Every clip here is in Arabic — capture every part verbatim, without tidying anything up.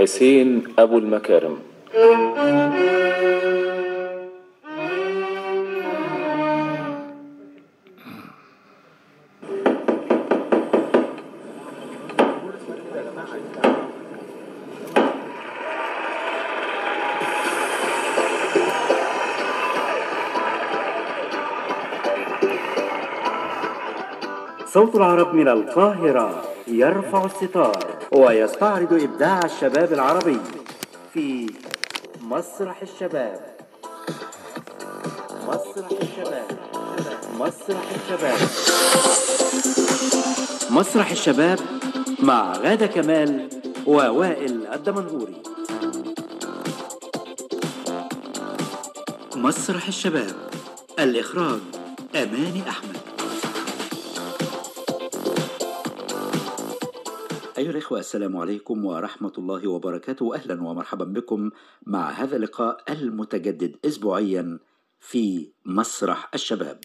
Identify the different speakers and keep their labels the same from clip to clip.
Speaker 1: ياسين أبو المكارم.
Speaker 2: صوت العرب من القاهرة يرفع الستار ويستعرض إبداع الشباب العربي في مسرح الشباب. مسرح الشباب مسرح الشباب مسرح الشباب مع غادة كمال ووائل الدمنهوري. مسرح الشباب، الإخراج أماني أحمد. أيها الإخوة، السلام عليكم ورحمة الله وبركاته. أهلا ومرحبا بكم مع هذا اللقاء المتجدد أسبوعيا في مسرح الشباب.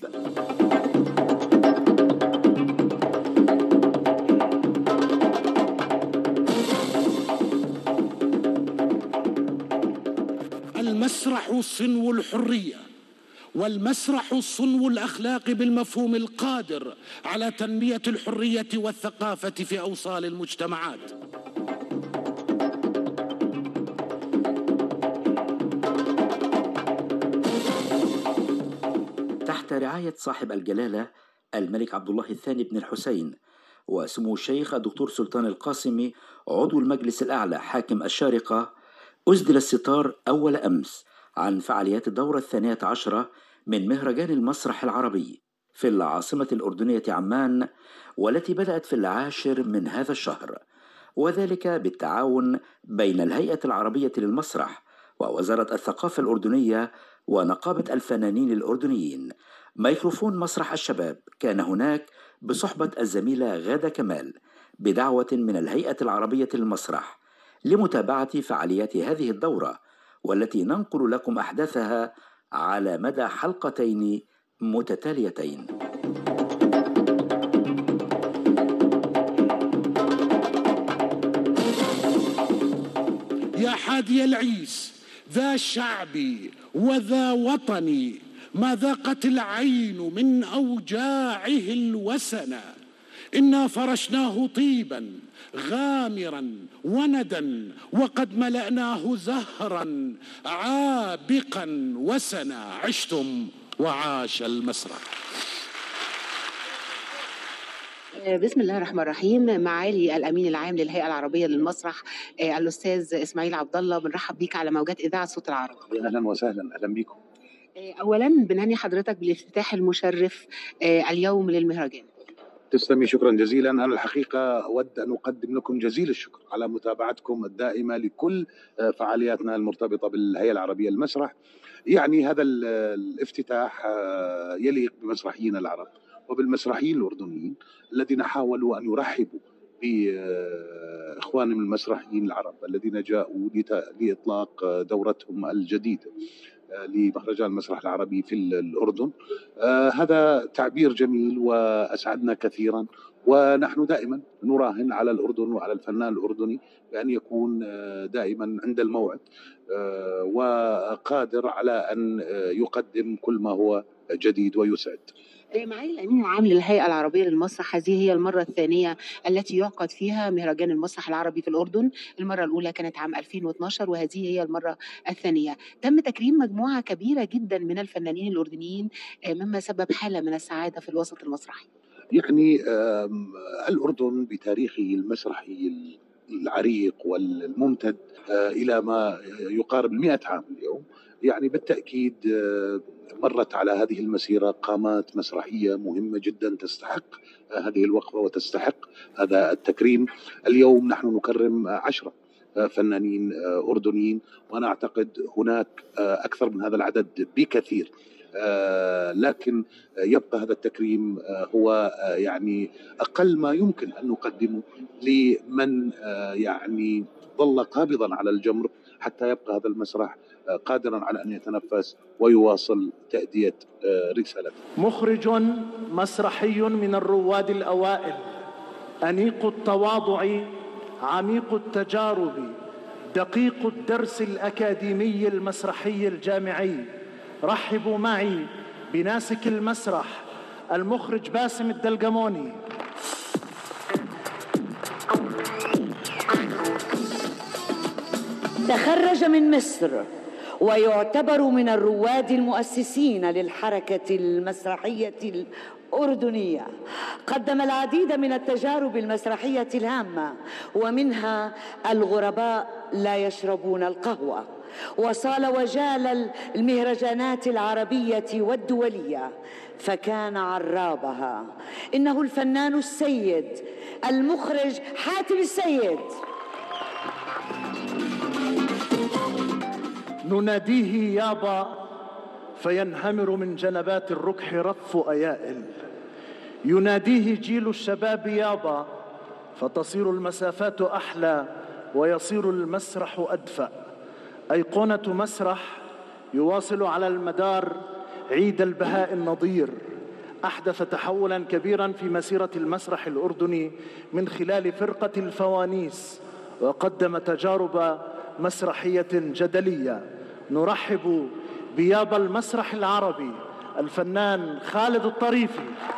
Speaker 3: المسرح صنو الحرية، والمسرح صنو الأخلاق بالمفهوم القادر على تنمية الحرية والثقافة في أوصال المجتمعات.
Speaker 2: تحت رعاية صاحب الجلالة الملك عبد الله الثاني بن الحسين وسمو الشيخ الدكتور سلطان القاسمي عضو المجلس الأعلى حاكم الشارقة، أسدل الستار أول أمس عن فعاليات الدورة الثانية عشرة من مهرجان المسرح العربي في العاصمة الأردنية عمان، والتي بدأت في العاشر من هذا الشهر، وذلك بالتعاون بين الهيئة العربية للمسرح ووزارة الثقافة الأردنية ونقابة الفنانين الأردنيين. ميكروفون مسرح الشباب كان هناك بصحبة الزميلة غادة كمال بدعوة من الهيئة العربية للمسرح لمتابعة فعاليات هذه الدورة، والتي ننقل لكم أحداثها على مدى حلقتين متتاليتين.
Speaker 3: يا حادي العيس ذا شعبي وذا وطني، ما ذاقت العين من أوجاعه الوسنا، إنا فرشناه طيبا غامرا وندا، وقد ملأناه زهرا عابقا وسنا. عشتم وعاش المسرح.
Speaker 4: بسم الله الرحمن الرحيم. معالي الامين العام للهيئه العربيه للمسرح الاستاذ اسماعيل عبد الله، بنرحب بيك على موجات اذاعه صوت العرب.
Speaker 5: اهلا وسهلا، اهلا بكم.
Speaker 4: اولا بنهني حضرتك بالافتتاح المشرف اليوم للمهرجان.
Speaker 5: تسلمي، شكرا جزيلا. انا الحقيقه اود ان اقدم لكم جزيل الشكر على متابعتكم الدائمه لكل فعالياتنا المرتبطه بالهيئه العربيه للمسرح. يعني هذا الافتتاح يليق بمسرحيين العرب وبالمسرحيين الأردنيين الذين حاولوا أن يرحبوا بإخوانهم المسرحيين العرب الذين جاءوا لإطلاق دورتهم الجديدة لمهرجان المسرح العربي في الأردن. آه هذا تعبير جميل وأسعدنا كثيرا، ونحن دائما نراهن على الأردن وعلى الفنان الأردني بأن يكون آه دائما عند الموعد آه وقادر على أن آه يقدم كل ما هو جديد ويسعد.
Speaker 4: معالي الأمين العام للهيئة العربية للمسرح، هذه هي المرة الثانية التي يعقد فيها مهرجان المسرح العربي في الأردن. المرة الأولى كانت عام ألفين واثناشر وهذه هي المرة الثانية. تم تكريم مجموعة كبيرة جدا من الفنانين الأردنيين مما سبب حالة من السعادة في الوسط المسرحي.
Speaker 5: يعني الأردن بتاريخه المسرحي العريق والممتد إلى ما يقارب المئة عام اليوم، يعني بالتأكيد مرت على هذه المسيرة قامات مسرحية مهمة جدا تستحق هذه الوقفة وتستحق هذا التكريم. اليوم نحن نكرم عشرة فنانين أردنيين، وأنا أعتقد هناك أكثر من هذا العدد بكثير، لكن يبقى هذا التكريم هو يعني أقل ما يمكن أن نقدمه لمن يعني ظل قابضا على الجمر حتى يبقى هذا المسرح قادرا على أن يتنفس ويواصل تأدية رسالته.
Speaker 6: مخرج مسرحي من الرواد الأوائل، أنيق التواضع، عميق التجارب، دقيق الدرس الأكاديمي المسرحي الجامعي. رحبوا معي بناسك المسرح المخرج باسم الدلقموني.
Speaker 7: تخرج من مصر ويعتبر من الرواد المؤسسين للحركة المسرحية الأردنية. قدم العديد من التجارب المسرحية الهامة، ومنها الغرباء لا يشربون القهوة، وصال وجال المهرجانات العربية والدولية فكان عرابها. إنه الفنان السيد المخرج حاتم السيد.
Speaker 6: نناديه يابا فينهمر من جنبات الركح رف أيائل، يناديه جيل الشباب يابا فتصير المسافات أحلى ويصير المسرح أدفأ. أيقونة مسرح يواصل على المدار عيد البهاء النظير، أحدث تحولاً كبيراً في مسيرة المسرح الأردني من خلال فرقة الفوانيس، وقدم تجارب مسرحية جدلية. نرحب بيابا المسرح العربي الفنان خالد الطريفي.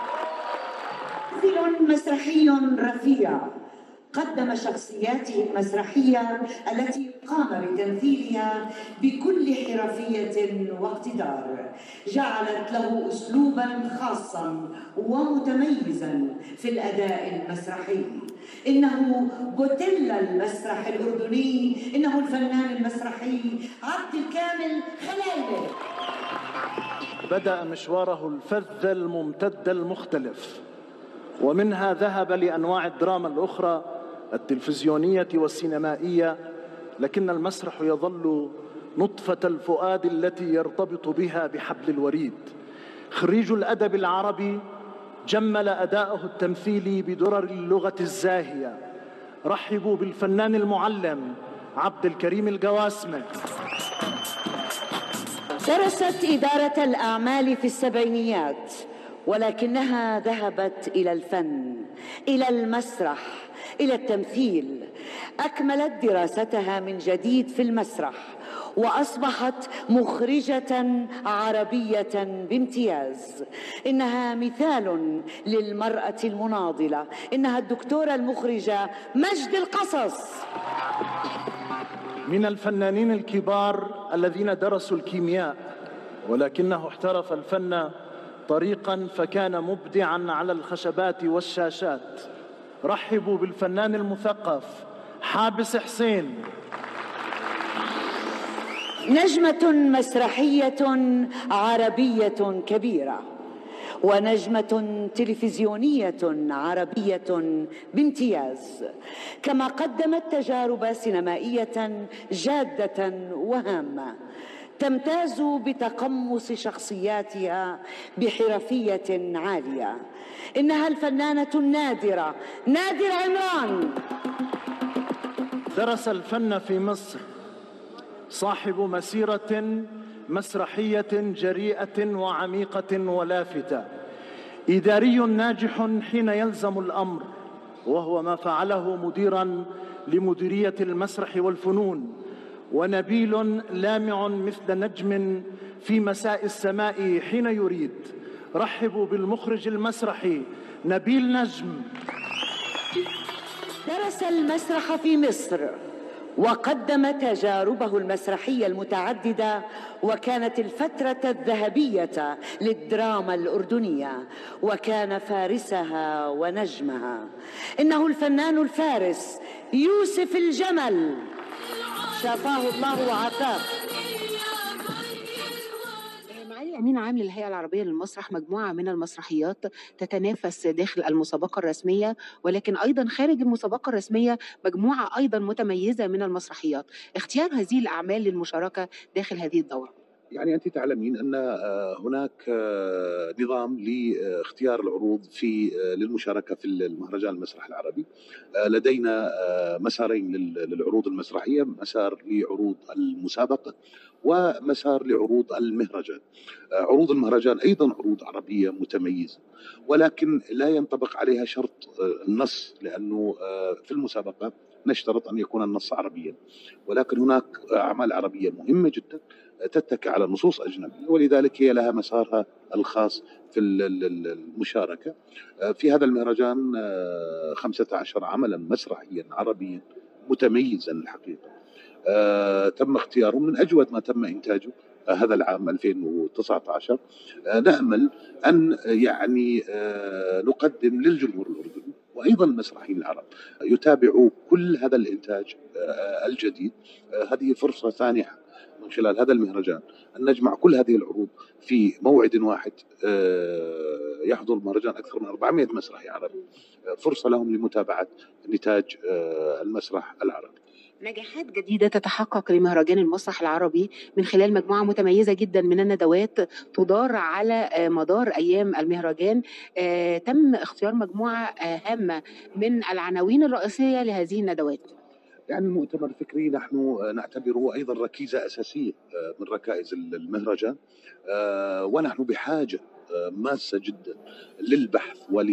Speaker 7: ممثل مسرحي رفيع قدم شخصياته المسرحية التي قام بتمثيلها بكل حرفية واقتدار، جعلت له أسلوباً خاصاً ومتميزاً في الأداء المسرحي. إنه بوتيلا المسرح الأردني، إنه الفنان المسرحي عبد الكامل خلايلة.
Speaker 6: بدأ مشواره الفذ الممتد المختلف، ومنها ذهب لأنواع الدراما الأخرى التلفزيونية والسينمائية، لكن المسرح يظل نطفة الفؤاد التي يرتبط بها بحبل الوريد. خريج الأدب العربي جمل أداءه التمثيلي بدرر اللغة الزاهية. رحبوا بالفنان المعلم عبد الكريم القواسمة.
Speaker 7: درست إدارة الأعمال في السبعينيات، ولكنها ذهبت إلى الفن، إلى المسرح، إلى التمثيل. أكملت دراستها من جديد في المسرح، وأصبحت مخرجة عربية بامتياز. إنها مثال للمرأة المناضلة. إنها الدكتورة المخرجة مجد القصص.
Speaker 6: من الفنانين الكبار الذين درسوا الكيمياء، ولكنه احترف الفن طريقاً فكان مبدعاً على الخشبات والشاشات. رحبوا بالفنان المثقف حابس حسين.
Speaker 7: نجمة مسرحية عربية كبيرة، ونجمة تلفزيونية عربية بامتياز، كما قدمت تجارب سينمائية جادة وهامة تمتاز بتقمص شخصياتها بحرفية عالية. إنها الفنانة النادرة نادر عمران.
Speaker 6: درس الفن في مصر، صاحب مسيرة مسرحية جريئة وعميقة ولافتة، إداري ناجح حين يلزم الأمر، وهو ما فعله مديراً لمديرية المسرح والفنون، ونبيل لامع مثل نجم في مساء السماء حين يريد. رحبوا بالمخرج المسرحي نبيل نجم.
Speaker 7: درس المسرح في مصر، وقدم تجاربه المسرحية المتعددة، وكانت الفترة الذهبية للدراما الأردنية، وكان فارسها ونجمها. إنه الفنان الفارس يوسف الجمل، شفاه الله وعافاه.
Speaker 4: معالي أمين عام للهيئة العربية للمسرح، مجموعة من المسرحيات تتنافس داخل المسابقة الرسمية، ولكن أيضا خارج المسابقة الرسمية مجموعة أيضا متميزة من المسرحيات. اختيار هذه الأعمال للمشاركة داخل هذه الدورة،
Speaker 5: يعني أنت تعلمين أن هناك نظام لاختيار العروض في للمشاركة في المهرجان المسرح العربي. لدينا مسارين للعروض المسرحية، مسار لعروض المسابقة ومسار لعروض المهرجان. عروض المهرجان أيضا عروض عربية متميزة، ولكن لا ينطبق عليها شرط النص، لأنه في المسابقة نشترط أن يكون النص عربيا، ولكن هناك أعمال عربية مهمة جدا تتكي على نصوص أجنبية، ولذلك هي لها مسارها الخاص في المشاركة في هذا المهرجان. خمسة عشر عملا مسرحيا عربيا متميزا الحقيقة تم اختياره من أجود ما تم إنتاجه هذا العام ألفين وتسعة عشر. نأمل أن يعني نقدم للجمهور الأردني وأيضا المسرحيين العرب يتابعوا كل هذا الإنتاج الجديد. هذه فرصة ثانية من خلال هذا المهرجان أن نجمع كل هذه العروض في موعد واحد. يحضر المهرجان أكثر من أربعمائة مسرحي عربي، فرصة لهم لمتابعة نتاج المسرح العربي.
Speaker 4: نجاحات جديدة تتحقق لمهرجان المسرح العربي من خلال مجموعة متميزة جدا من الندوات تدار على مدار أيام المهرجان. تم اختيار مجموعة هامة من العناوين الرئيسية لهذه الندوات.
Speaker 5: يعني المؤتمر الفكري نحن نعتبره أيضا ركيزة أساسية من ركائز المهرجان، ونحن بحاجة ماسة جدا للبحث ول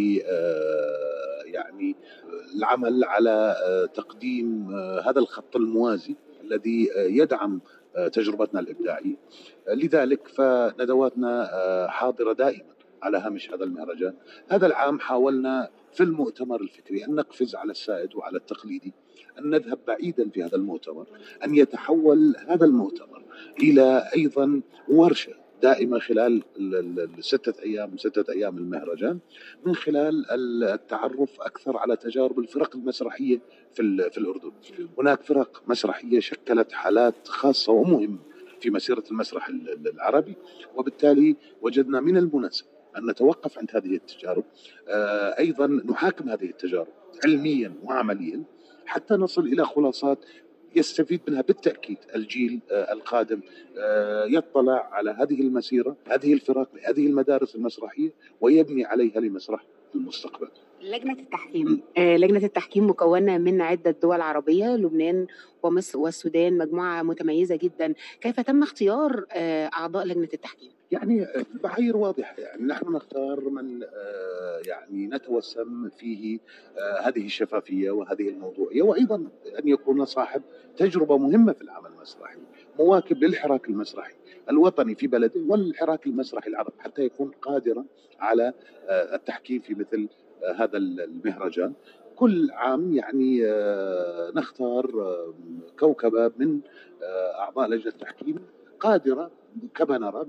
Speaker 5: يعني العمل على تقديم هذا الخط الموازي الذي يدعم تجربتنا الإبداعية. لذلك فندواتنا حاضرة دائما على هامش هذا المهرجان. هذا العام حاولنا في المؤتمر الفكري أن نقفز على السائد وعلى التقليدي، أن نذهب بعيدا في هذا المؤتمر، أن يتحول هذا المؤتمر إلى أيضا ورشة دائما خلال الستة أيام ستة أيام المهرجان، من خلال التعرف أكثر على تجارب الفرق المسرحية في في الأردن. هناك فرق مسرحية شكلت حالات خاصة ومهمة في مسيرة المسرح العربي، وبالتالي وجدنا من المناسب أن نتوقف عند هذه التجارب، أيضا نحاكم هذه التجارب علميا وعمليا حتى نصل إلى خلاصات يستفيد منها بالتأكيد الجيل القادم، يطلع على هذه المسيرة، هذه الفرق، هذه المدارس المسرحية، ويبني عليها لمسرح المستقبل.
Speaker 4: لجنة التحكيم آه، لجنة التحكيم مكونة من عدة دول عربية، لبنان ومصر والسودان، مجموعة متميزة جدا. كيف تم اختيار آه، أعضاء لجنة التحكيم؟
Speaker 5: يعني المعايير واضحة، يعني نحن نختار من آه يعني نتوسم فيه آه هذه الشفافية وهذه الموضوعية، وأيضا أن يكون صاحب تجربة مهمة في العمل المسرحي، مواكب للحراك المسرحي الوطني في بلده والحراك المسرحي العربي، حتى يكون قادرا على آه التحكيم في مثل آه هذا المهرجان. كل عام يعني آه نختار آه كوكبة من آه أعضاء لجنة التحكيم قادرة كما نرى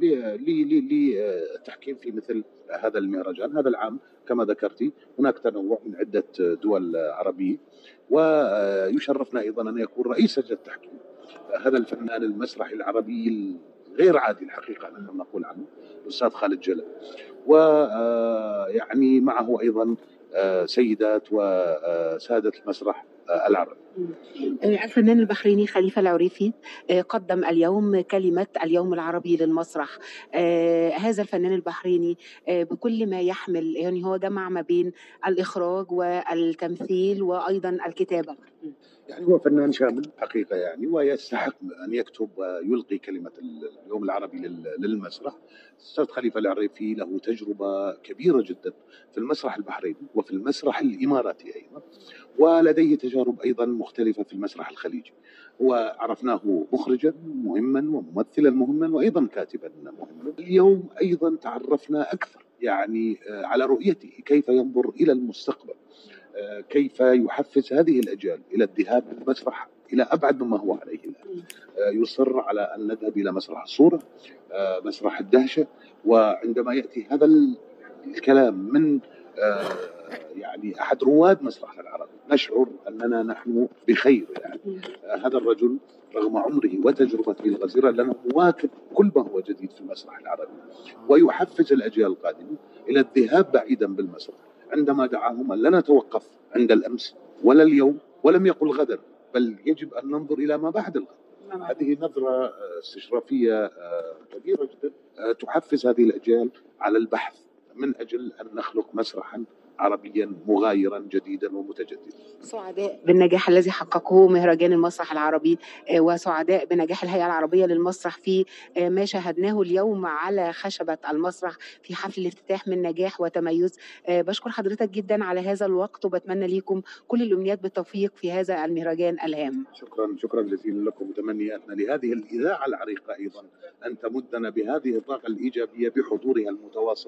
Speaker 5: للتحكيم في مثل هذا المهرجان. هذا العام كما ذكرتي هناك تنوع من عدة دول عربية، ويشرفنا أيضا أن يكون رئيس لجنة التحكيم هذا الفنان المسرحي العربي الغير عادي الحقيقة نحن نقول عنه الأستاذ خالد جلال، ويعني معه أيضا سيدات وسادة المسرح العربي.
Speaker 4: الفنان البحريني خليفة العريفي قدم اليوم كلمة اليوم العربي للمسرح. هذا الفنان البحريني بكل ما يحمل، يعني هو جمع ما بين الإخراج والتمثيل وأيضا الكتابة.
Speaker 5: يعني هو فنان شامل حقيقة يعني، ويستحق أن يكتب ويلقي كلمة اليوم العربي للمسرح. الأستاذ خليفة العريفي له تجربة كبيرة جدا في المسرح البحريني وفي المسرح الإماراتي أيضا، ولديه تجارب أيضا مختلفة في المسرح الخليجي. وعرفناه مخرجا مهما وممثلا مهما وأيضا كاتبا مهما. اليوم أيضا تعرفنا أكثر يعني على رؤيته، كيف ينظر إلى المستقبل، كيف يحفز هذه الأجيال إلى الذهاب بالمسرح إلى أبعد مما هو عليه الآن. يصر على أن نذهب إلى مسرح الصورة، مسرح الدهشة. وعندما يأتي هذا الكلام من يعني أحد رواد مسرحنا العربي نشعر أننا نحن بخير. يعني هذا الرجل رغم عمره وتجربته الغزيرة لأنه مواكب كل ما هو جديد في المسرح العربي، ويحفز الأجيال القادمة إلى الذهاب بعيدا بالمسرح. عندما دعاهم لا نتوقف عند الأمس ولا اليوم ولم يقل غدا، بل يجب أن ننظر إلى ما بعد الغد. هذه نظرة استشرافية كبيرة جدا تحفز هذه الأجيال على البحث من أجل أن نخلق مسرحا عربيا مغايرا جديدا ومتجددا.
Speaker 4: سعداء بالنجاح الذي حققه مهرجان المسرح العربي، وسعداء بنجاح الهيئة العربية للمسرح في ما شاهدناه اليوم على خشبة المسرح في حفل الافتتاح من نجاح وتميز. بشكر حضرتك جدا على هذا الوقت، وبتمنى ليكم كل الأمنيات بالتوفيق في هذا المهرجان الهام.
Speaker 5: شكرا شكرا جزيلا لكم، متمني أن لهذه الإذاعة العريقة أيضا أن تمدنا بهذه الطاقة الإيجابية بحضورها المتواصل.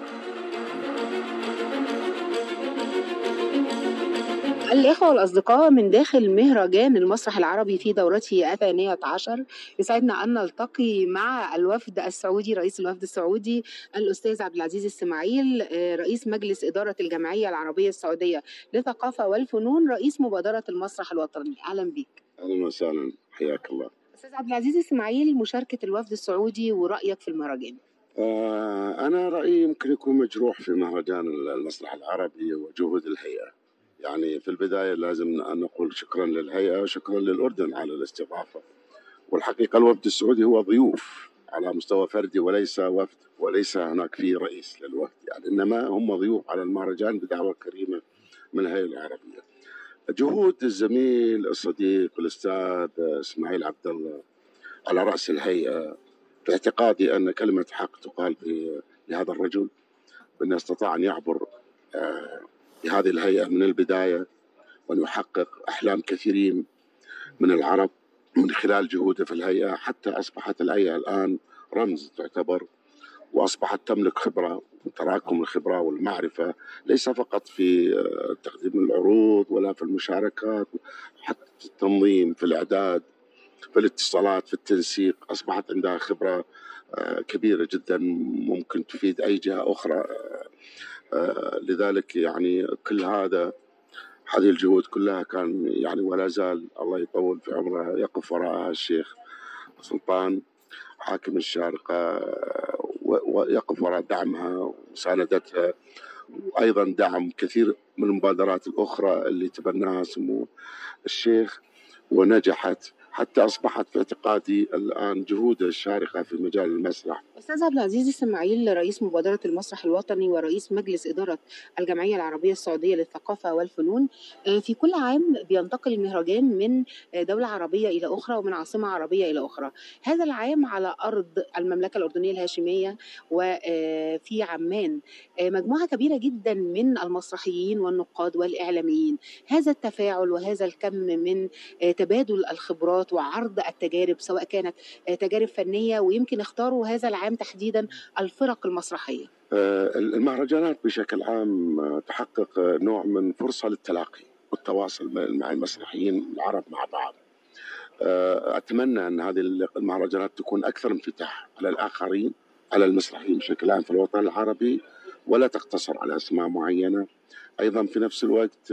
Speaker 4: الإخوة والأصدقاء، من داخل مهرجان المسرح العربي في دورته الثانية عشر، يسعدنا أن نلتقي مع الوفد السعودي، رئيس الوفد السعودي الأستاذ عبد العزيز إسماعيل، رئيس مجلس إدارة الجمعية العربية السعودية للثقافة والفنون، رئيس مبادرة المسرح الوطني. أهلا بك.
Speaker 8: أهلا وسهلا، حياك الله.
Speaker 4: أستاذ عبد العزيز إسماعيل، مشاركة الوفد السعودي ورأيك في المهرجان.
Speaker 8: آه أنا رأيي يمكن يكون مجروح في مهرجان المسرح العربي وجهود الهيئة. يعني في البداية لازم أن نقول شكرا للهيئة وشكرا للأردن على الاستضافة. والحقيقة الوفد السعودي هو ضيوف على مستوى فردي وليس وفد، وليس هناك فيه رئيس للوفد يعني، إنما هم ضيوف على المهرجان بدعوة كريمة من الهيئة العربية. جهود الزميل الصديق الأستاذ إسماعيل عبد الله على رأس الهيئة، في اعتقادي أن كلمة حق تقال لهذا الرجل، بأنه استطاع أن يعبر بهذه الهيئة من البداية وأن يحقق أحلام كثيرين من العرب من خلال جهوده في الهيئة، حتى أصبحت الهيئة الآن رمز تعتبر، وأصبحت تملك خبرة وتراكم الخبرة والمعرفة، ليس فقط في تقديم العروض ولا في المشاركات، حتى في التنظيم، في الإعداد، في الاتصالات، في التنسيق. أصبحت عندها خبرة كبيرة جدا ممكن تفيد أي جهة أخرى. لذلك يعني كل هذا هذه الجهود كلها كان يعني ولا زال الله يطول في عمره يقف وراءها الشيخ سلطان حاكم الشارقة، ويقف وراء دعمها ومساندتها، وأيضا دعم كثير من المبادرات الأخرى اللي تبناها سمو الشيخ ونجحت، حتى أصبحت في اعتقادي الآن جهود الشارقة في مجال المسرح.
Speaker 4: أستاذ عبد العزيز إسماعيل، رئيس مبادرة المسرح الوطني ورئيس مجلس إدارة الجمعية العربية السعودية للثقافة والفنون، في كل عام بينتقل المهرجان من دولة عربية إلى أخرى ومن عاصمة عربية إلى أخرى. هذا العام على أرض المملكة الأردنية الهاشمية وفي عمان مجموعة كبيرة جدا من المسرحيين والنقاد والإعلاميين. هذا التفاعل وهذا الكم من تبادل الخبرات وعرض التجارب، سواء كانت تجارب فنية، ويمكن اختاروا هذا العام تحديدا الفرق المسرحية.
Speaker 8: المهرجانات بشكل عام تحقق نوع من فرصة للتلاقي والتواصل مع المسرحيين العرب مع بعض. أتمنى أن هذه المهرجانات تكون أكثر انفتاح على الآخرين، على المسرحيين بشكل عام في الوطن العربي، ولا تقتصر على أسماء معينة. أيضا في نفس الوقت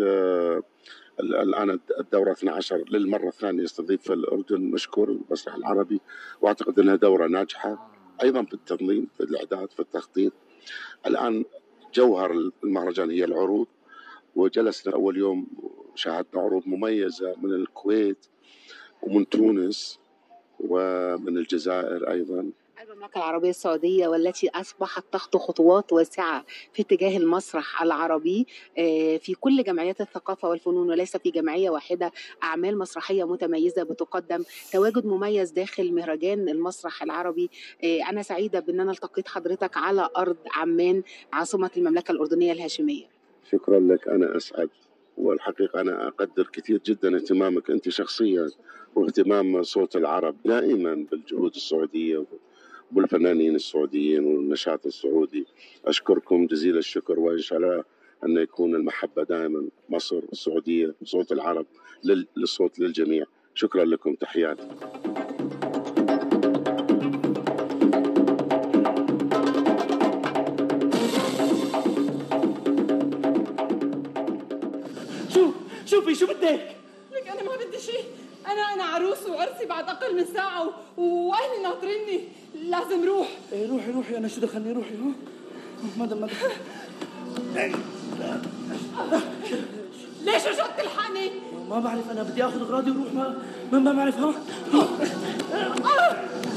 Speaker 8: الآن الدورة اثنتي عشرة للمرة الثانية يستضيف في الأردن، مشكور المسرح العربي، وأعتقد أنها دورة ناجحة أيضا في التنظيم، في الإعداد، في التخطيط. الآن جوهر المهرجان هي العروض، وجلسنا أول يوم شاهدنا عروض مميزة من الكويت ومن تونس ومن الجزائر أيضا.
Speaker 4: المملكة العربية السعودية والتي أصبحت تخطو خطوات واسعة في اتجاه المسرح العربي في كل جمعيات الثقافة والفنون، وليس في جمعية واحدة، أعمال مسرحية متميزة بتقدم، تواجد مميز داخل مهرجان المسرح العربي. أنا سعيدة بأن أنا التقيت حضرتك على أرض عمان عاصمة المملكة الأردنية الهاشمية.
Speaker 8: شكرا لك، أنا أسعد، والحقيقة أنا أقدر كثير جدا اهتمامك أنت شخصيا واهتمام صوت العرب دائما بالجهود السعودية والفنانين السعوديين والنشاط السعودي. أشكركم جزيل الشكر، وإن شاء الله أن يكون المحبة دائما مصر السعودية صوت العرب للصوت للجميع. شكرا لكم، تحياتي.
Speaker 9: شو شوفي شو بدك؟ لك أنا ما بدي شيء، أنا أنا عروس وعرسي بعد أقل من ساعة و... وأهلي ناطريني، لازم روح.
Speaker 10: إيه روحي روحي، أنا شو دخلني، روحي. ها ما دام ما
Speaker 9: ليش رجعت تلحقني؟
Speaker 10: ما بعرف، أنا بدي آخذ أغراضي وروح، ما ما, ما بعرف. ها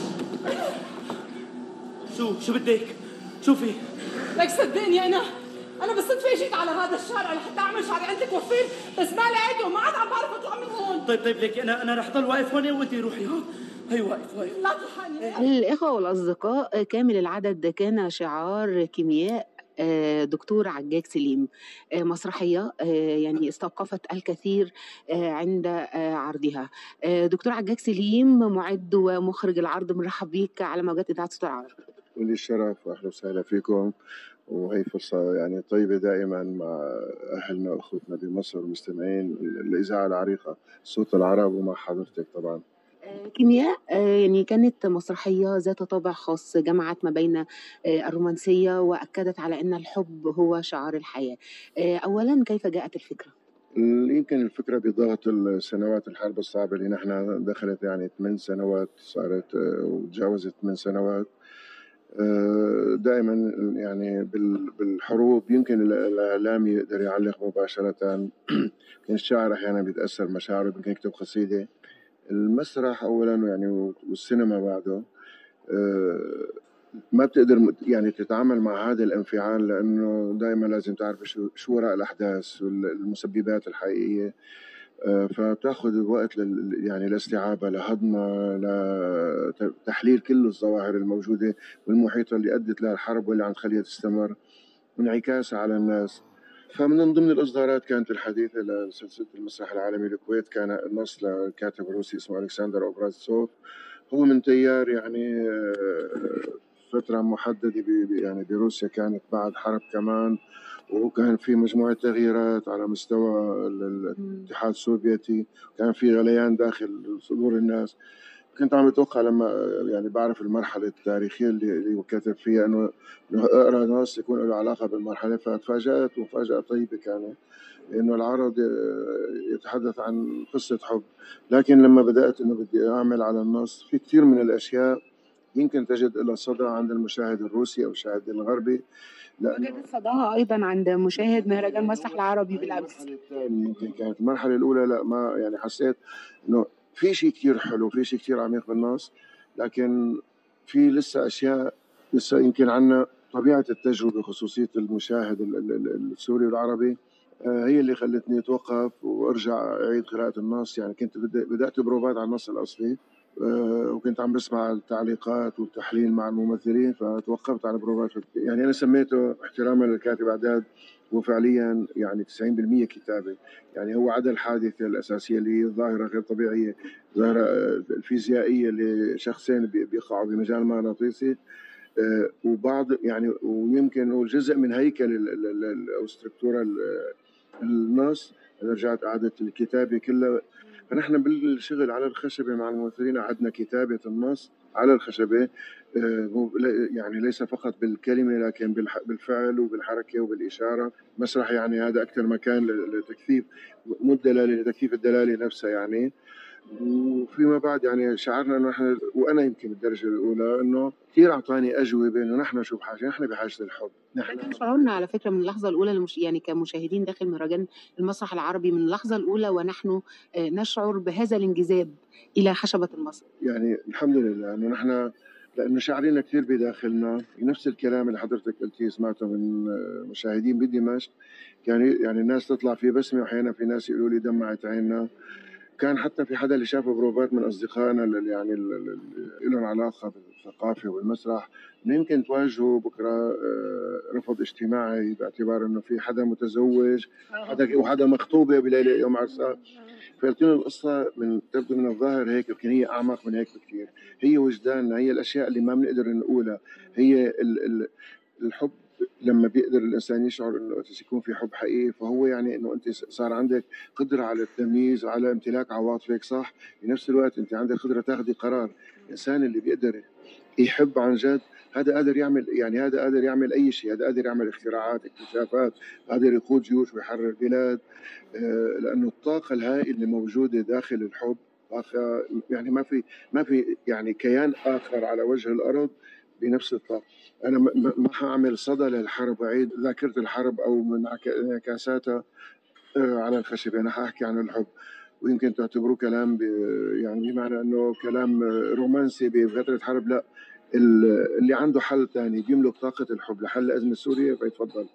Speaker 10: شو شو بدك؟ شوفي
Speaker 9: لك صدقني أنا انا بالصدفه اجيت على هذا الشارع لحتى اعمل شعري عند الكوافير، بس ما لقيته، ما عاد عم بعرف اطلع من هون.
Speaker 10: طيب طيب ليك انا انا رح ضل واقف هون وانت روحي. ها هي واقف واقف.
Speaker 9: لا تلحقني.
Speaker 4: الإخوة والأصدقاء كامل العدد كان شعار كيمياء آه، دكتور عجاج سليم، آه، مسرحية آه، يعني استوقفت الكثير آه، عند آه، عرضها. آه، دكتور عجاج سليم معد ومخرج العرض، مرحب بيك على موجات إذاعة صوت العرب.
Speaker 11: ولي الشرف واهلا وسهلا فيكم، وهي فرصة يعني طيبة دائما مع أهلنا وأخوتنا بمصر والمستمعين الإذاعة العريقة صوت العرب ومع حضرتك طبعا.
Speaker 4: آه، كيمياء آه، يعني كانت مسرحية ذات طابع خاص، جمعت ما بين آه، الرومانسية وأكدت على أن الحب هو شعار الحياة. آه، أولا كيف جاءت الفكرة؟
Speaker 11: يمكن الفكرة بضغط السنوات الحرب الصعبة اللي نحن دخلت يعني ثمان سنوات صارت آه، وتجاوزت ثمان سنوات. دائما يعني بالحروب يمكن الإعلام يقدر يعلق مباشرة. كان الشاعر أحيانا بيتأثر مشاعره، يمكن يكتب قصيدة. المسرح أولا يعني والسينما بعده ما بتقدر يعني تتعامل مع هذا الانفعال، لأنه دائما لازم تعرف شو شو وراء الأحداث والمسببات الحقيقية. فبتاخذ وقت لل يعني لاستيعابها، لهضمها، لتحليل كل الظواهر الموجودة والمحيطة اللي أدت لها الحرب واللي عم تخليها تستمر، وانعكاسها على الناس. فمن ضمن الإصدارات كانت الحديثة لسلسلة المسرح العالمي الكويت، كان النص لكاتب روسي اسمه ألكسندر أوبرازتسوف. هو من تيار يعني فترة محددة يعني بروسيا، كانت بعد حرب كمان، وكان في مجموعة تغييرات على مستوى الاتحاد السوفيتي، كان في غليان داخل صدور الناس. كنت عم بتوقع لما يعني بعرف المرحلة التاريخية اللي, اللي كتب فيها انه اقرا نص يكون له علاقة بالمرحلة، فتفاجأت مفاجأة طيبة كانت انه العرض يتحدث عن قصة حب. لكن لما بدأت انه بدي اعمل على النص، في كثير من الاشياء يمكن تجد لها صدى عند المشاهد الروسي او المشاهد الغربي،
Speaker 4: وجدت صداها ايضا عند مشاهد مهرجان المسرح العربي بالامس.
Speaker 11: يمكن كانت المرحله الاولى لا ما يعني حسيت انه في شيء كثير حلو، في شيء كثير عميق بالنص، لكن في لسه اشياء لسه يمكن عنا طبيعه التجربه، خصوصيه المشاهد السوري والعربي هي اللي خلتني اتوقف وارجع اعيد قراءه النص. يعني كنت بدات بروفات على النص الاصلي، وكنت عم بسمع التعليقات والتحليل مع الممثلين، فتوقفت على بروفات. يعني انا سميته احتراما للكاتب اعداد، وفعليا يعني تسعين بالمئة كتابه. يعني هو عدا الحادثه الاساسيه اللي هي ظاهره غير طبيعيه، ظاهره الفيزيائيه اللي شخصين بيقعوا بمجال مغناطيسي، وبعض يعني ويمكن نقول جزء من هيكل او ستركتورا النص. رجعت اعادت الكتابه كلها. فنحن بالشغل على الخشبة مع الممثلين أعدنا كتابة النص على الخشبة، يعني ليس فقط بالكلمة لكن بالفعل وبالحركة وبالإشارة. مسرح يعني هذا أكثر مكان لتكثيف مو الدلالة، لتكثيف الدلالة نفسها يعني. وفيما بعد يعني شعرنا انه نحن، وانا يمكن بالدرجه الاولى، انه كثير اعطاني اجوبه انه نحن شو بحاجه، نحن بحاجه للحب.
Speaker 4: نحن شعورنا على فكره من اللحظه الاولى المش... يعني كمشاهدين داخل مهرجان المسرح العربي من اللحظه الاولى ونحن نشعر بهذا الانجذاب الى خشبه المسرح.
Speaker 11: يعني الحمد لله انه نحن لانه شاعرين كثير بداخلنا. نفس الكلام اللي حضرتك قلتيه سمعته من مشاهدين بدمشق، يعني يعني الناس تطلع في بسمه، واحيانا في ناس يقولوا لي دمعت عيننا. كان حتى في حدا اللي شافه بروفات من اصدقائنا اللي يعني اللي لهم علاقه بالثقافه والمسرح، انه يمكن تواجهوا بكره رفض اجتماعي باعتبار انه في حدا متزوج حدا وحدا مخطوبه بليله يوم عرسها. فقلت له القصه من تبدو من الظاهر هيك، لكن هي اعمق من هيك بكثير. هي وجداننا، هي الاشياء اللي ما بنقدر نقولها. هي الحب لما بيقدر الانسان يشعر انه يكون في حب حقيقي، فهو يعني انه انت صار عندك قدره على التمييز وعلى امتلاك عواطفك، صح؟ بنفس الوقت انت عندك قدره تاخذي قرار. الانسان اللي بيقدر يحب عن جد هذا قادر يعمل، يعني هذا قادر يعمل اي شيء، هذا قادر يعمل اختراعات، اكتشافات، قادر يقود جيوش ويحرر بلاد. آه لانه الطاقه الهائله اللي موجوده داخل الحب، يعني ما في ما في يعني كيان اخر على وجه الارض بنفس الطاقة. أنا ما حأعمل صدى للحرب وأعيد ذاكرة الحرب أو من انعكاساتها على الخشبة. أنا حأحكي عن الحب، ويمكن تعتبروه كلام يعني بمعنى أنه كلام رومانسي بفترة حرب. لا، اللي عنده حل ثاني بيملك طاقة الحب لحل أزمة سوريا فيتفضل.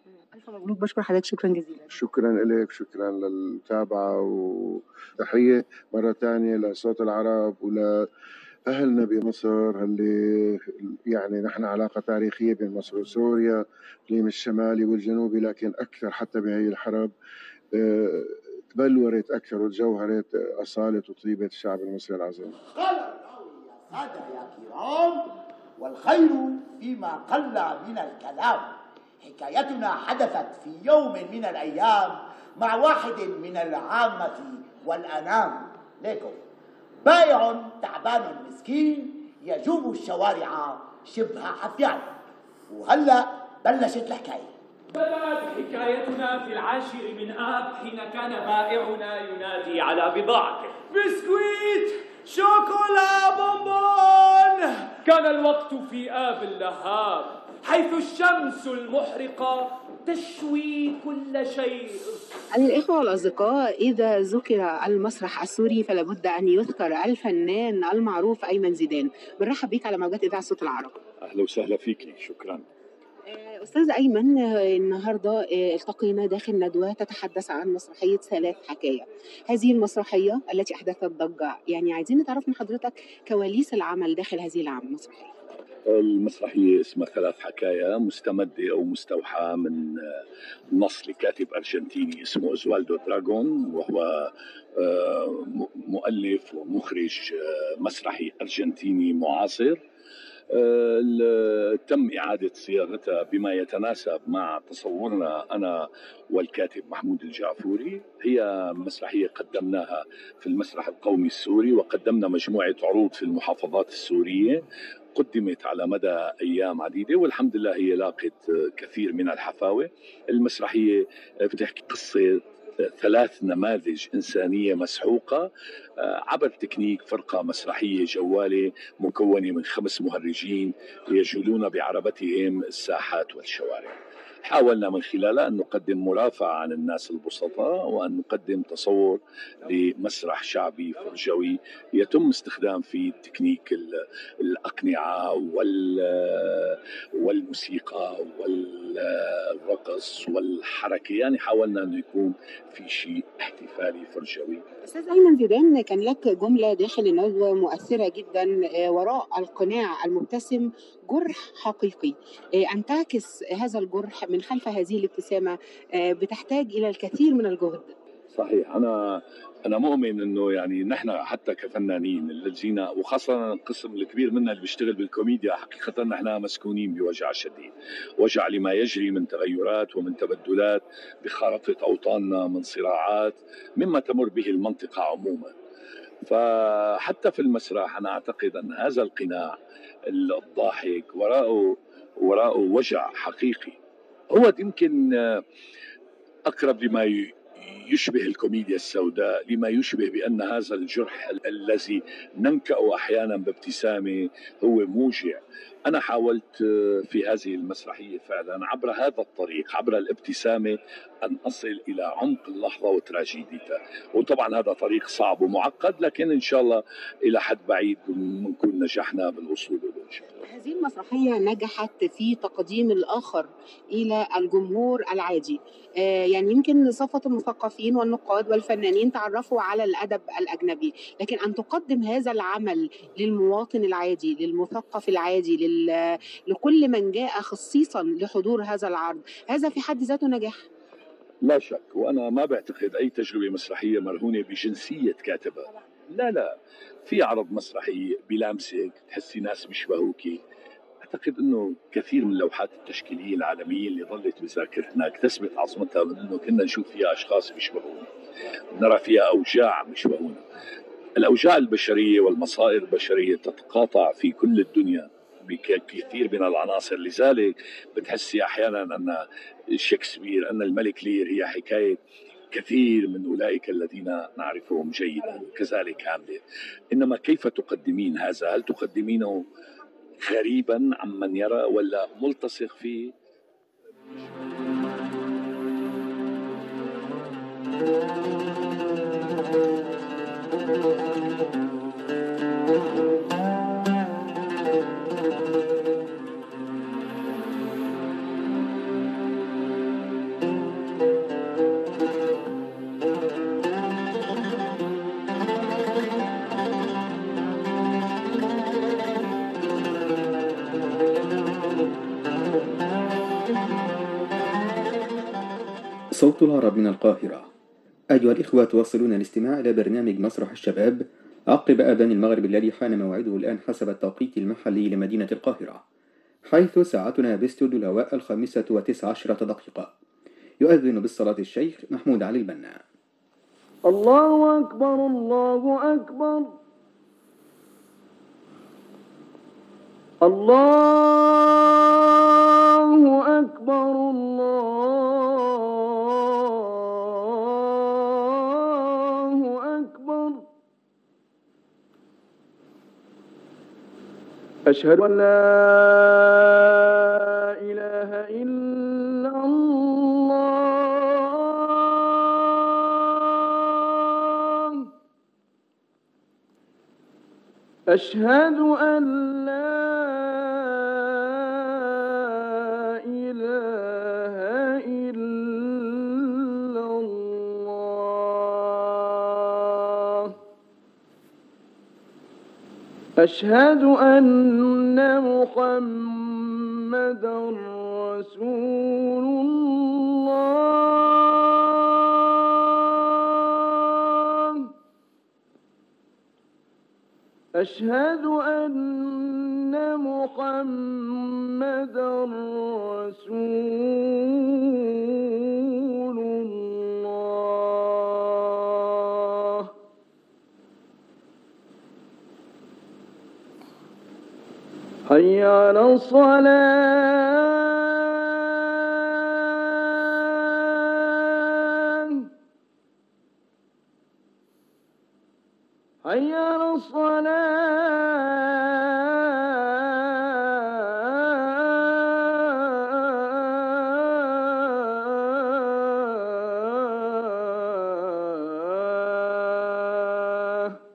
Speaker 4: ألف مبروك، بشكر حضرتك شكرا جزيلا.
Speaker 11: شكرا لك، شكرا للمتابعة، وتحية مرة تانية لصوت العرب ولأهلنا بمصر، اللي يعني نحن علاقة تاريخية بين مصر وسوريا، الإقليم الشمالي والجنوبي، لكن أكثر حتى بهي الحرب آه، تبلورت أكثر وتجوهرت أصالة وطيبة الشعب المصري العظيم.
Speaker 12: قال الراوي يا سادة يا كرام: والخير فيما قل من الكلام. حكايتنا حدثت في يوم من الأيام مع واحد من العامة والأنام. ليكم بائع تعبان مسكين يجوب الشوارع شبه حفيان. وهلأ بلشت الحكاية.
Speaker 13: بدأت حكايتنا في العاشر من آب، حين كان بائعنا ينادي على بضاعته: بسكويت، شوكولا، بونبون. كان الوقت في آب اللهاب، حيث الشمس المحرقة تشوي كل شيء.
Speaker 4: الإخوة والأصدقاء، إذا ذكر المسرح السوري فلا بد أن يذكر الفنان المعروف أيمن زيدان. بنرحب بيك على موجات إذاعة صوت العرب.
Speaker 14: أهلا وسهلا فيك، شكرا.
Speaker 4: أستاذ أيمن، النهاردة التقينا داخل ندوة تتحدث عن مسرحية ثلاث حكاية. هذه المسرحية التي أحدثت ضجة، يعني عايزين نتعرف من حضرتك كواليس العمل داخل هذه المسرحية.
Speaker 14: المسرحية اسمها ثلاث حكاية، مستمدة أو مستوحاة من نص لكاتب أرجنتيني اسمه أوزوالدو دراغون، وهو مؤلف ومخرج مسرحي أرجنتيني معاصر. تم إعادة صياغتها بما يتناسب مع تصورنا أنا والكاتب محمود الجعفوري. هي مسرحية قدمناها في المسرح القومي السوري، وقدمنا مجموعة عروض في المحافظات السورية، قدمت على مدى أيام عديدة، والحمد لله هي لاقت كثير من الحفاوة. المسرحية بتحكي قصة ثلاث نماذج إنسانية مسحوقة عبر تكنيك فرقة مسرحية جوالة مكونة من خمس مهرجين يجولون بعربتهم الساحات والشوارع. حاولنا من خلالها أن نقدم مرافعة عن الناس البسطاء، وأن نقدم تصور لمسرح شعبي فرجوي يتم استخدام فيه تكنيك الأقنعة والموسيقى والرقص والحركة. يعني حاولنا أن يكون في شيء احتفالي فرجوي.
Speaker 4: أستاذ أيمن زيدان، كان لك جملة داخل الندوة مؤثرة جدا: وراء القناع المبتسم جرح حقيقي. أن تعكس هذا الجرح من خلف هذه الابتسامة بتحتاج إلى الكثير من الجهد.
Speaker 14: صحيح. أنا أنا مؤمن إنه يعني نحن حتى كفنانين الذين، وخاصة القسم الكبير منا اللي بيشتغل بالكوميديا، حقيقة نحن مسكونين بوجع شديد، وجع لما يجري من تغيرات ومن تبدلات بخارطة أوطاننا، من صراعات مما تمر به المنطقة عموما. فحتى في المسرح أنا أعتقد أن هذا القناع الضاحك وراءه وراءه وجع حقيقي. هو يمكن أقرب لما يشبه الكوميديا السوداء، لما يشبه بأن هذا الجرح الذي ننكأ أحيانا بابتسامة هو موجع. أنا حاولت في هذه المسرحية فعلا عبر هذا الطريق، عبر الابتسامة، أن أصل إلى عمق اللحظة وتراجيديتها. وطبعا هذا طريق صعب ومعقد، لكن إن شاء الله إلى حد بعيد بنكون نجحنا بالوصول له إن شاء الله.
Speaker 4: هذه المسرحية نجحت في تقديم الآخر إلى الجمهور العادي. آه يعني يمكن صفة المثقفين والنقاد والفنانين تعرفوا على الأدب الأجنبي، لكن أن تقدم هذا العمل للمواطن العادي، للمثقف العادي، لل... لكل من جاء خصيصا لحضور هذا العرض، هذا في حد ذاته نجاح.
Speaker 14: لا شك. وأنا ما بعتقد أي تجربة مسرحية مرهونة بجنسية كاتبها. لا لا، في عرض مسرحي بلامسك تحسي ناس بيشبهوكي. أعتقد أنه كثير من اللوحات التشكيلية العالمية اللي ظلت بذاكرتنا اكتسبت عظمتها من أنه كنا نشوف فيها أشخاص بيشبهونا، نرى فيها أوجاع بيشبهونا. الأوجاع البشرية والمصائر البشرية تتقاطع في كل الدنيا بكثير من العناصر. لذلك بتحسي أحيانا أن شكسبير، أن الملك لير هي حكاية كثير من أولئك الذين نعرفهم جيدا، وكذلك هاملت. إنما كيف تقدمين هذا؟ هل تقدمينه غريبا عمن يرى ولا ملتصق فيه؟
Speaker 15: صوت العرب من القاهرة. أيها الإخوة، توصلون الاستماع إلى برنامج مسرح الشباب عقب أذان المغرب الذي حان موعده الآن حسب التوقيت المحلي لمدينة القاهرة، حيث ساعتنا باستوديو الهواء الخامسة وتسع عشرة دقيقة. يؤذن بالصلاة الشيخ محمود علي البنا.
Speaker 16: الله أكبر الله أكبر الله أكبر الله أكبر. أشهد أن لا إله إلا الله. أشهد أن لا إله إلا الله. أشهد أن محمدًا رسول الله. أشهد أن محمدًا رسول الله. حي على الصلاة. حي على الصلاة.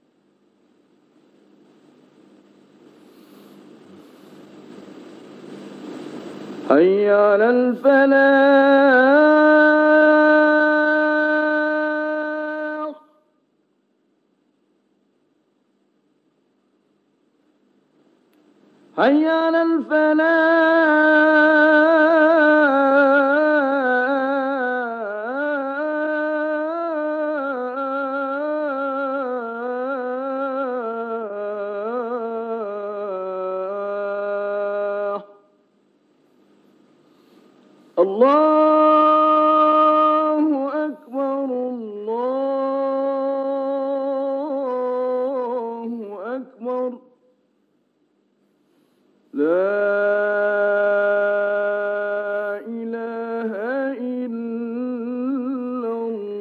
Speaker 16: حي على الفلاح. حي على الفلاح. الله أكبر الله أكبر. لا إله إلا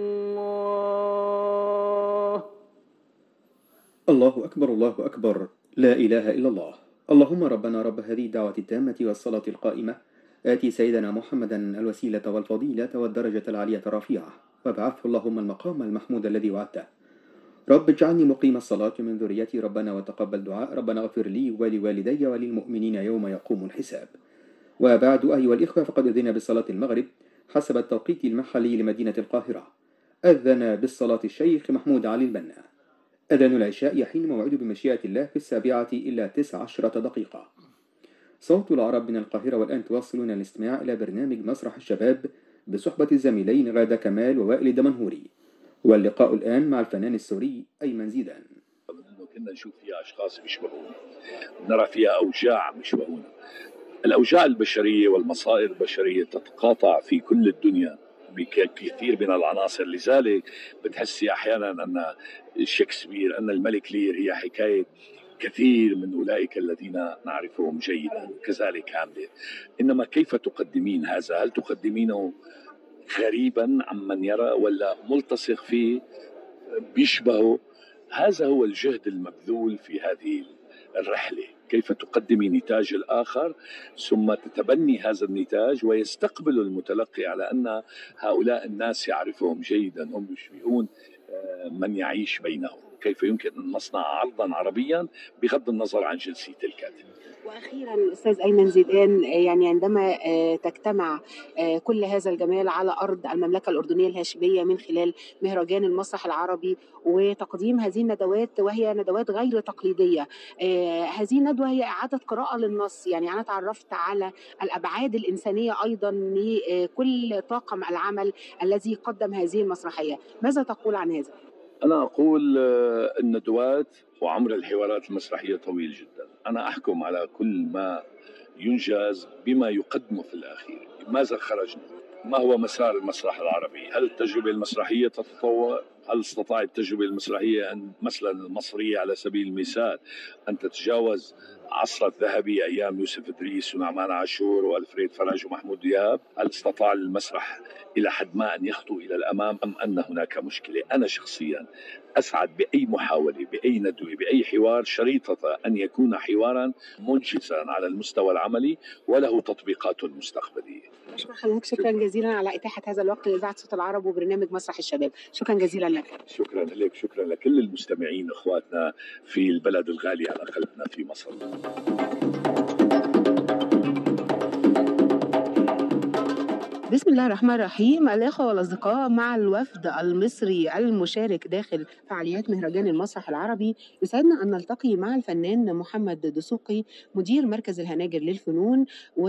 Speaker 16: الله.
Speaker 15: الله أكبر الله أكبر. لا إله إلا الله. اللهم ربنا رب هذه الدعوة التامة والصلاة القائمة، آتي سيدنا محمدا الوسيلة والفضيلة والدرجة العالية الرفيعة، وابعثه اللهم المقام المحمود الذي وعدته. رب اجعلني مقيم الصلاة من ذريتي، ربنا وتقبل دعاء، ربنا اغفر لي ولوالدي وللمؤمنين يوم يقوم الحساب. وبعد أيها الإخوة، فقد أذن بالصلاة المغرب حسب التوقيت المحلي لمدينة القاهرة. أذن بالصلاة الشيخ محمود علي البنا. أذان العشاء يحين موعده بمشيئة الله في السابعة إلا تسع عشرة دقيقة. صوت العرب من القاهرة. والآن توصلون الاستماع إلى برنامج مسرح الشباب بصحبة الزميلين غادة كمال ووائل دمنهوري. واللقاء الآن مع الفنان السوري أيمن زيدان.
Speaker 14: كنا نشوف فيها أشخاص بيشبهونا، نرى فيها أوجاع بيشبهونا. الأوجاع البشرية والمصائر البشرية تتقاطع في كل الدنيا بكثير من العناصر، لذلك بتحسي أحيانا أن شكسبير، أن الملك لير هي حكاية كثير من أولئك الذين نعرفهم جيدا، كذلك هاملت. إنما كيف تقدمين هذا؟ هل تقدمينه غريبا عمن يرى ولا ملتصق فيه بيشبهه؟ هذا هو الجهد المبذول في هذه الرحلة، كيف تقدمي نتاج الآخر ثم تتبني هذا النتاج ويستقبل المتلقي على أن هؤلاء الناس يعرفهم جيدا، هم يشبهون من يعيش بينهم. كيف يمكن أن نصنع عرضا عربيا بغض النظر عن جنسية الكاتب؟
Speaker 4: واخيرا استاذ ايمن زيدان، يعني عندما تجتمع كل هذا الجمال على ارض المملكه الاردنيه الهاشميه من خلال مهرجان المسرح العربي وتقديم هذه الندوات، وهي ندوات غير تقليديه، هذه الندوه هي اعاده قراءه للنص. يعني انا تعرفت على الابعاد الانسانيه ايضا لكل طاقم العمل الذي قدم هذه المسرحيه، ماذا تقول عن هذا؟
Speaker 14: أنا أقول الندوات وعمر الحوارات المسرحية طويل جدا. أنا أحكم على كل ما ينجز بما يقدمه في الأخير. ماذا خرجنا؟ ما هو مسار المسرح العربي؟ هل التجربة المسرحية تتطور؟ هل استطاعت التجربة المسرحية أن مثلا المصرية على سبيل المثال أن تتجاوز عصر الذهبي أيام يوسف إدريس ونعمان عاشور وألفريد فرج ومحمود دياب؟ هل استطاع المسرح إلى حد ما أن يخطو إلى الأمام أم أن هناك مشكلة؟ أنا شخصيا أسعد بأي محاولة، بأي ندوة، بأي حوار شريطة أن يكون حوارا منجزا على المستوى العملي وله تطبيقاته المستقبلية.
Speaker 4: أشكر حضرتك شكرا جزيلا على إتاحة هذا الوقت لإذاعة صوت العرب وبرنامج مسرح الشباب. شكرا جزيلا لك.
Speaker 14: شكرا لك، شكرا لكل المستمعين إخواتنا في البلد الغالي على قلبنا في مصر.
Speaker 4: بسم الله الرحمن الرحيم. الأخوة والأصدقاء، مع الوفد المصري المشارك داخل فعاليات مهرجان المسرح العربي، يسعدنا أن نلتقي مع الفنان محمد دسوقي مدير مركز الهناجر للفنون،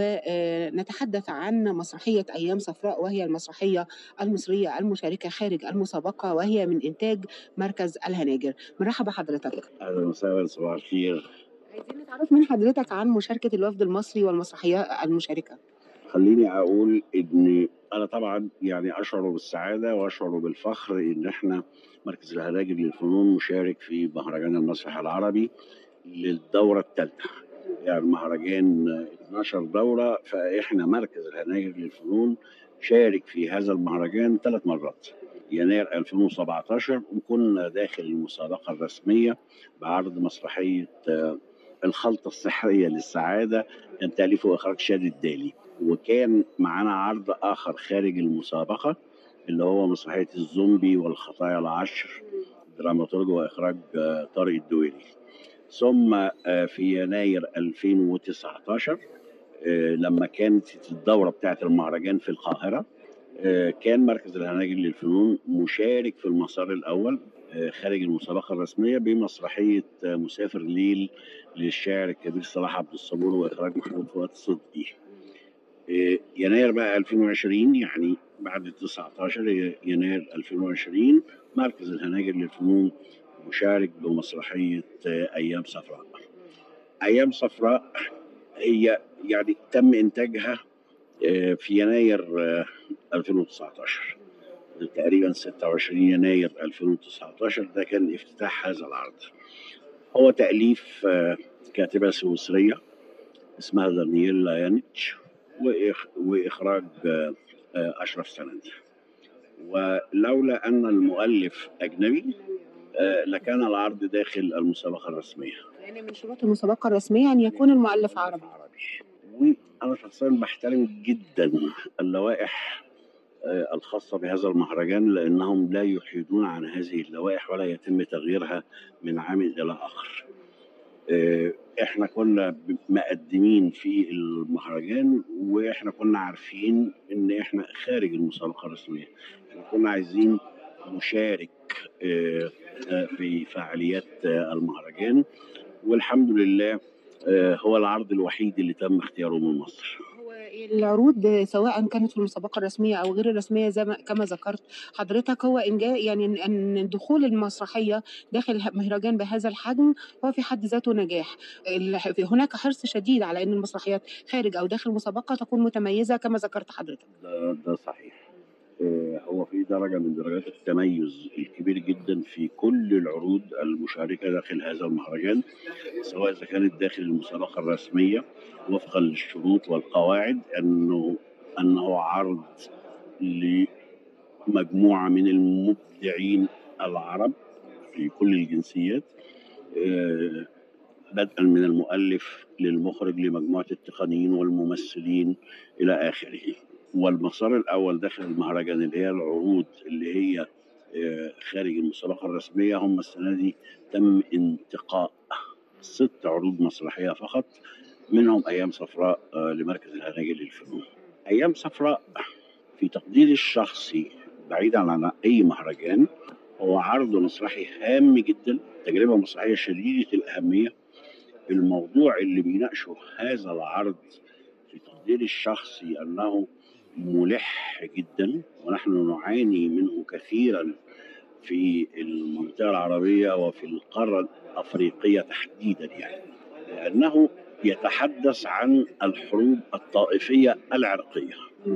Speaker 4: ونتحدث عن مسرحية أيام صفراء، وهي المسرحية المصرية المشاركة خارج المسابقة، وهي من إنتاج مركز الهناجر. مرحبا حضرتك.
Speaker 17: أهلا وسهلا، صباح الخير.
Speaker 4: عايزين نتعرف من حضرتك عن مشاركة الوفد المصري والمسرحيات المشاركة.
Speaker 17: خليني أقول إن أنا طبعا يعني أشعر بالسعادة وأشعر بالفخر إن إحنا مركز الهناجر للفنون مشارك في مهرجان المسرح العربي للدورة الثالثة. يعني المهرجان اثناشر دورة، فإحنا مركز الهناجر للفنون شارك في هذا المهرجان ثلاث مرات. يناير ألفين وسبعتاشر وكنا داخل المسابقة الرسمية بعرض مسرحية الخلطة السحرية للسعادة، كان تأليف وإخراج شادي الدالي. وكان معنا عرض آخر خارج المسابقة اللي هو مسرحية الزومبي والخطايا العشر، دراماتورج وإخراج طارق الدويري. ثم في يناير ألفين وتسعتاشر لما كانت الدورة بتاعت المهرجان في القاهرة، كان مركز الهناجر للفنون مشارك في المسار الأول خارج المسابقة الرسمية بمسرحية مسافر ليل للشاعر الكبير صلاح عبد الصبور وإخراج محمود فؤاد صدقي. يناير بقى ألفين وعشرين، يعني بعد تسعتاشر يناير ألفين وعشرين، مركز الهناجر للفنون مشارك بمسرحية أيام صفراء. أيام صفراء هي يعني تم إنتاجها في يناير ألفين وتسعتاشر، تقريبا ستة وعشرين يناير ألفين وتسعتاشر ده كان افتتاح هذا العرض. هو تأليف كاتبة سويسرية اسمها دانييلا يانيتش وإخراج أشرف سند. ولولا أن المؤلف أجنبي لكان العرض داخل المسابقة الرسمية.
Speaker 4: يعني من شروط المسابقة الرسمية أن يكون المؤلف عربي.
Speaker 17: وأنا شخصيا بحترم جدا اللوائح الخاصة بهذا المهرجان، لأنهم لا يحيدون عن هذه اللوائح ولا يتم تغييرها من عام إلى آخر. احنا كنا مقدمين في المهرجان واحنا كنا عارفين ان احنا خارج المسابقة الرسمية، احنا كنا عايزين نشارك في فعاليات المهرجان، والحمد لله هو العرض الوحيد اللي تم اختياره من مصر.
Speaker 4: العروض سواء كانت في المسابقة الرسمية أو غير الرسمية زي ما كما ذكرت حضرتك، هو إنجاز يعني أن دخول المسرحية داخل مهرجان بهذا الحجم هو في حد ذاته نجاح. هناك حرص شديد على أن المسرحيات خارج أو داخل مسابقة تكون متميزة كما ذكرت حضرتك.
Speaker 17: ده, ده صحيح. هو في درجة من درجات التميز الكبير جدا في كل العروض المشاركة داخل هذا المهرجان، سواء إذا كانت داخل المسابقة الرسمية وفقا للشروط والقواعد، أنه أنه عرض لمجموعة من المبدعين العرب في كل الجنسيات، بدءا من المؤلف للمخرج لمجموعة التقنيين والممثلين إلى آخره. والمسار الأول داخل المهرجان اللي هي العروض اللي هي خارج المسابقة الرسمية، هم السنة دي تم انتقاء ست عروض مسرحية فقط منهم أيام صفراء لمركز الهناجر للفنون. أيام صفراء في تقديري الشخصي بعيدا عن أي مهرجان هو عرض مسرحي هام جدا، تجربة مسرحية شديدة الأهمية. الموضوع اللي بيناقشه هذا العرض في تقديري الشخصي أنه ملح جدا، ونحن نعاني منه كثيرا في المنطقة العربية وفي القارة الأفريقية تحديدا، يعني لأنه يتحدث عن الحروب الطائفية العرقية،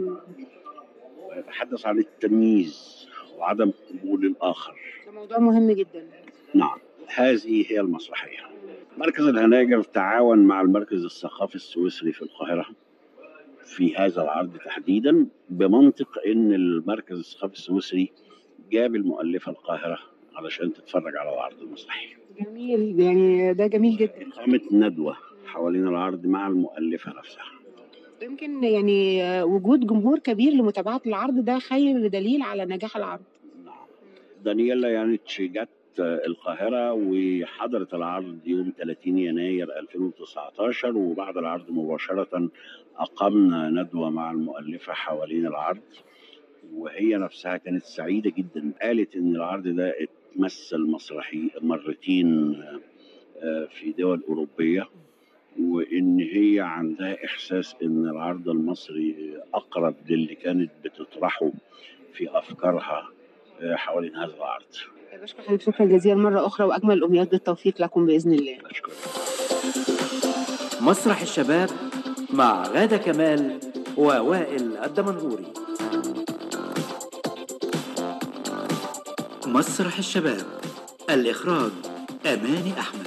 Speaker 17: ويتحدث عن التمييز وعدم قبول الآخر.
Speaker 4: ده موضوع مهم جدا.
Speaker 17: نعم، هذه هي المسرحية. مركز الهناجر تعاون مع المركز الثقافي السويسري في القاهرة في هذا العرض تحديدا، بمنطق ان المركز الثقافي السويسري جاب المؤلفة القاهرة علشان تتفرج على العرض المسرحي.
Speaker 4: جميل، يعني ده جميل جدا.
Speaker 17: قامت ندوة حوالين العرض مع المؤلفة نفسها.
Speaker 4: يمكن يعني وجود جمهور كبير لمتابعة العرض ده خير دليل على نجاح العرض.
Speaker 17: نعم. دانييلا يانيتش جت القاهرة وحضرت العرض يوم ثلاثين يناير ألفين وتسعة عشر، وبعد العرض مباشرة أقمنا ندوة مع المؤلفة حوالين العرض، وهي نفسها كانت سعيدة جدا. قالت إن العرض ده اتمثل مسرحي مرتين في دول أوروبية، وإن هي عندها إحساس إن العرض المصري أقرب للي كانت بتطرحه في أفكارها حوالين هذا العرض.
Speaker 4: بشكر حضرتك شكرا جزيلا مرة أخرى، وأجمل الأمنيات بالتوفيق لكم بإذن الله.
Speaker 17: أشكرك.
Speaker 2: مسرح الشباب مع غادة كمال ووائل الدمنهوري. مسرح الشباب، الإخراج أماني أحمد.